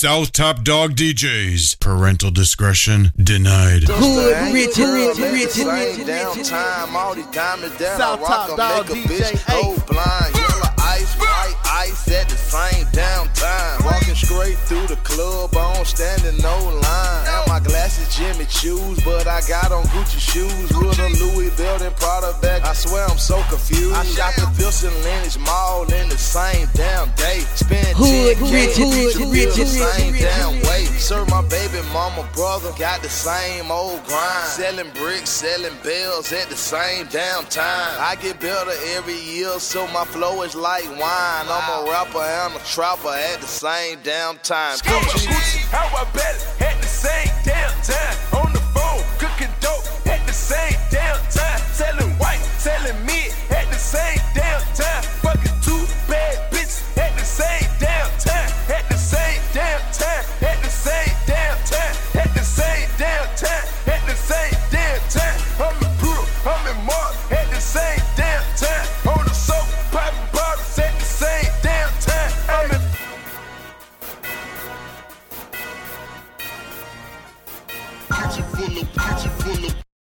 South Top Dog DJs. Parental discretion denied. Hood, rich. Downtime, all these diamonds down. South Top Dog DJ. Go blind. Yellow ice, white ice at the same downtime. Walking straight through the club, I don't stand in no line. And my glasses Jimmy Choos, but I got on Gucci shoes with a Louis belt and Prada bag. I swear I'm so confused. I shot the Wilson Lynch Mall in the same damn day. Spent 10K to feel the same damn way. Serve my baby mama brother, got the same old grind. Selling bricks, selling bells at the same damn time. I get better every year, so my flow is like wine. I'm a rapper and a trapper at the same damn time. How I bet at the same damn time. On the phone, cooking dope at the same damn time. Selling white, selling mid at the same damn time. Fucking two bad bitches at the same damn time. At the same damn time. At the same damn time. At the same damn time. At the same damn time. I'm in brutal, I'm in Mark at the same damn time. On the soap, popping bottles at the same damn time. I'm in Kitchen full of